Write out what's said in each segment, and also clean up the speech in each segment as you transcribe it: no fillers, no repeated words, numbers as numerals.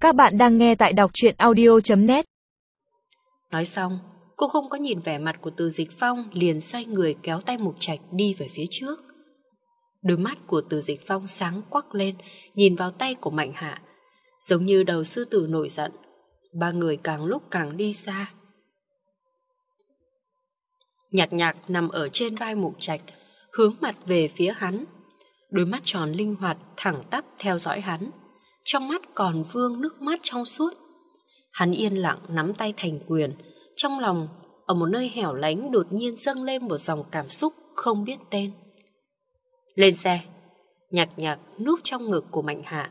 Các bạn đang nghe tại đọc truyện audio.net. Nói xong, cô không có nhìn vẻ mặt của Từ Dịch Phong, liền xoay người kéo tay Mục Trạch đi về phía trước. Đôi mắt của Từ Dịch Phong sáng quắc lên, nhìn vào tay của Mạnh Hạ, giống như đầu sư tử nổi giận. Ba người càng lúc càng đi xa. Nhạc Nhạc nằm ở trên vai Mục Trạch, hướng mặt về phía hắn. Đôi mắt tròn linh hoạt, thẳng tắp theo dõi hắn. Trong mắt còn vương nước mắt trong suốt. Hắn yên lặng nắm tay thành quyền. Trong lòng, ở một nơi hẻo lánh đột nhiên dâng lên một dòng cảm xúc không biết tên. Lên xe. Nhạc Nhạc núp trong ngực của Mạnh Hạ.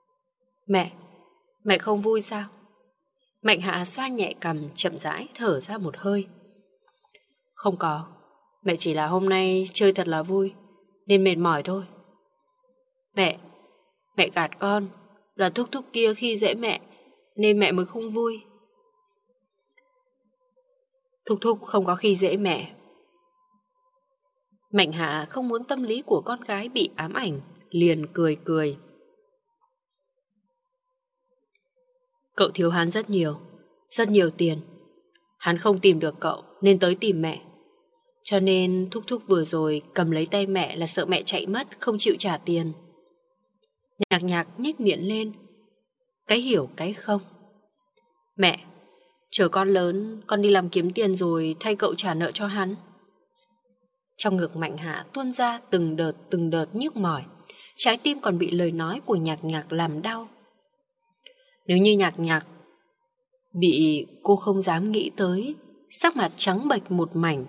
Mẹ không vui sao? Mạnh Hạ xoa nhẹ cằm, chậm rãi thở ra một hơi. Không có, mẹ chỉ là hôm nay chơi thật là vui, nên mệt mỏi thôi. Mẹ gạt con, là thúc thúc kia khi dễ mẹ, nên mẹ mới không vui. Thúc thúc không có khi dễ mẹ. Mạnh Hạ không muốn tâm lý của con gái bị ám ảnh, liền cười. Cậu thiếu hắn rất nhiều tiền. Hắn không tìm được cậu nên tới tìm mẹ. Cho nên thúc thúc vừa rồi cầm lấy tay mẹ là sợ mẹ chạy mất, không chịu trả tiền. Nhạc Nhạc nhếch miệng lên. Cái hiểu cái không. Mẹ, chờ con lớn, con đi làm kiếm tiền rồi thay cậu trả nợ cho hắn. Trong ngực Mạnh Hạ tuôn ra từng đợt nhức mỏi. Trái tim còn bị lời nói của Nhạc Nhạc làm đau. Nếu như Nhạc Nhạc bị cô không dám nghĩ tới, sắc mặt trắng bệch một mảnh.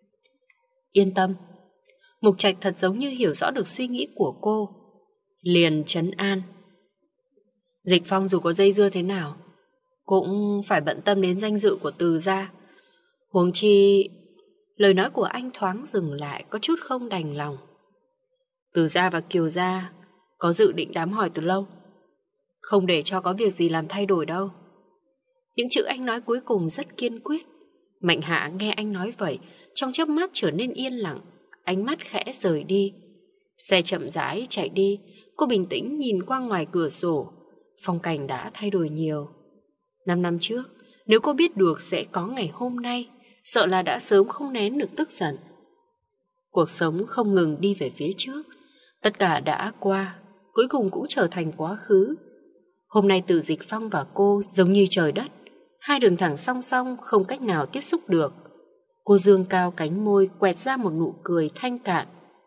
Yên tâm. Mục Trạch thật giống như hiểu rõ được suy nghĩ của cô, liền trấn an. Dịch Phong dù có dây dưa thế nào cũng phải bận tâm đến danh dự của Từ gia. Huống chi, lời nói của anh thoáng dừng lại, có chút không đành lòng. Từ gia và Kiều gia có dự định đám hỏi từ lâu, không để cho có việc gì làm thay đổi đâu. Những chữ anh nói cuối cùng rất kiên quyết. Mạnh Hạ nghe anh nói vậy, trong chớp mắt trở nên yên lặng, ánh mắt khẽ rời đi. Xe chậm rãi chạy đi. Cô bình tĩnh nhìn qua ngoài cửa sổ. Phong cảnh đã thay đổi nhiều. 5 năm trước, nếu cô biết được sẽ có ngày hôm nay, sợ là đã sớm không nén được tức giận. Cuộc sống không ngừng đi về phía trước. Tất cả đã qua, cuối cùng cũng trở thành quá khứ. Hôm nay Từ Dịch Phong và cô giống như trời đất, hai đường thẳng song song không cách nào tiếp xúc được. Cô dương cao cánh môi, quẹt ra một nụ cười thanh cạn.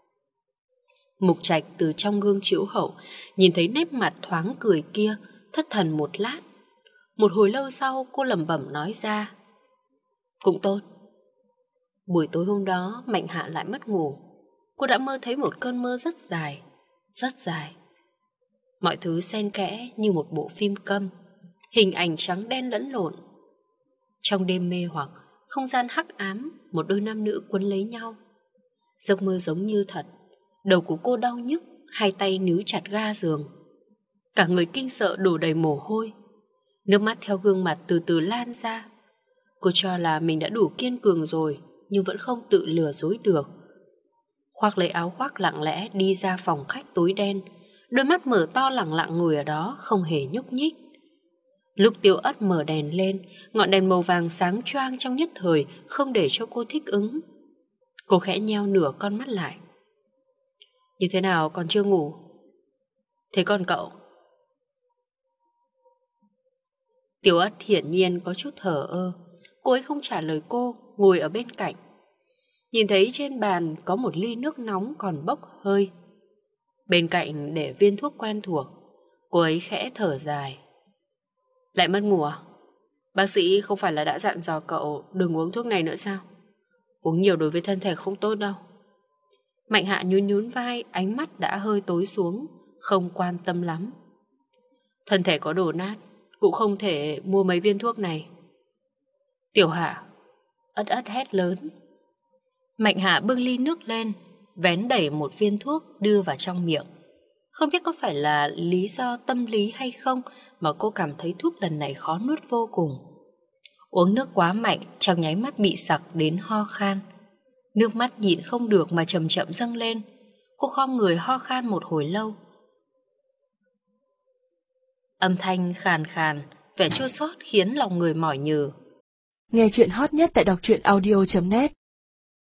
Mục Trạch từ trong gương chiếu hậu nhìn thấy nét mặt thoáng cười kia, thất thần một lát. Một hồi lâu sau cô lẩm bẩm nói ra. Cũng tốt. Buổi tối hôm đó Mạnh Hạ lại mất ngủ. Cô đã mơ thấy một cơn mơ rất dài, rất dài. Mọi thứ xen kẽ như một bộ phim câm, hình ảnh trắng đen lẫn lộn. Trong đêm mê hoặc, không gian hắc ám, một đôi nam nữ quấn lấy nhau. Giấc mơ giống như thật. Đầu của cô đau nhức, hai tay níu chặt ga giường. Cả người kinh sợ đổ đầy mồ hôi. Nước mắt theo gương mặt từ từ lan ra. Cô cho là mình đã đủ kiên cường rồi, nhưng vẫn không tự lừa dối được. Khoác lấy áo khoác lặng lẽ đi ra phòng khách tối đen. Đôi mắt mở to lẳng lặng ngồi ở đó, không hề nhúc nhích. Lúc Tiêu Ất mở đèn lên, ngọn đèn màu vàng sáng choang trong nhất thời, không để cho cô thích ứng. Cô khẽ nheo nửa con mắt lại. Như thế nào, còn chưa ngủ? Thế còn cậu? Tiêu Ất hiển nhiên có chút thờ ơ. Cô ấy không trả lời cô, ngồi ở bên cạnh. Nhìn thấy trên bàn có một ly nước nóng còn bốc hơi. Bên cạnh để viên thuốc quen thuộc. Cô ấy khẽ thở dài. Lại mất ngủ à? Bác sĩ không phải là đã dặn dò cậu đừng uống thuốc này nữa sao? Uống nhiều đối với thân thể không tốt đâu. Mạnh Hạ nhún vai, ánh mắt đã hơi tối xuống, không quan tâm lắm. Thân thể có đổ nát, cũng không thể mua mấy viên thuốc này. Tiểu Hạ ất hét lớn. Mạnh Hạ bưng ly nước lên, vén đẩy một viên thuốc đưa vào trong miệng. Không biết có phải là lý do tâm lý hay không mà cô cảm thấy thuốc lần này khó nuốt vô cùng. Uống nước quá mạnh, trong nháy mắt bị sặc đến ho khan. Nước mắt nhịn không được mà chậm chậm dâng lên. Cô khom người ho khan một hồi lâu. Âm thanh khàn khàn, vẻ chua xót khiến lòng người mỏi nhừ. Nghe chuyện hot nhất tại đọc truyện audio.net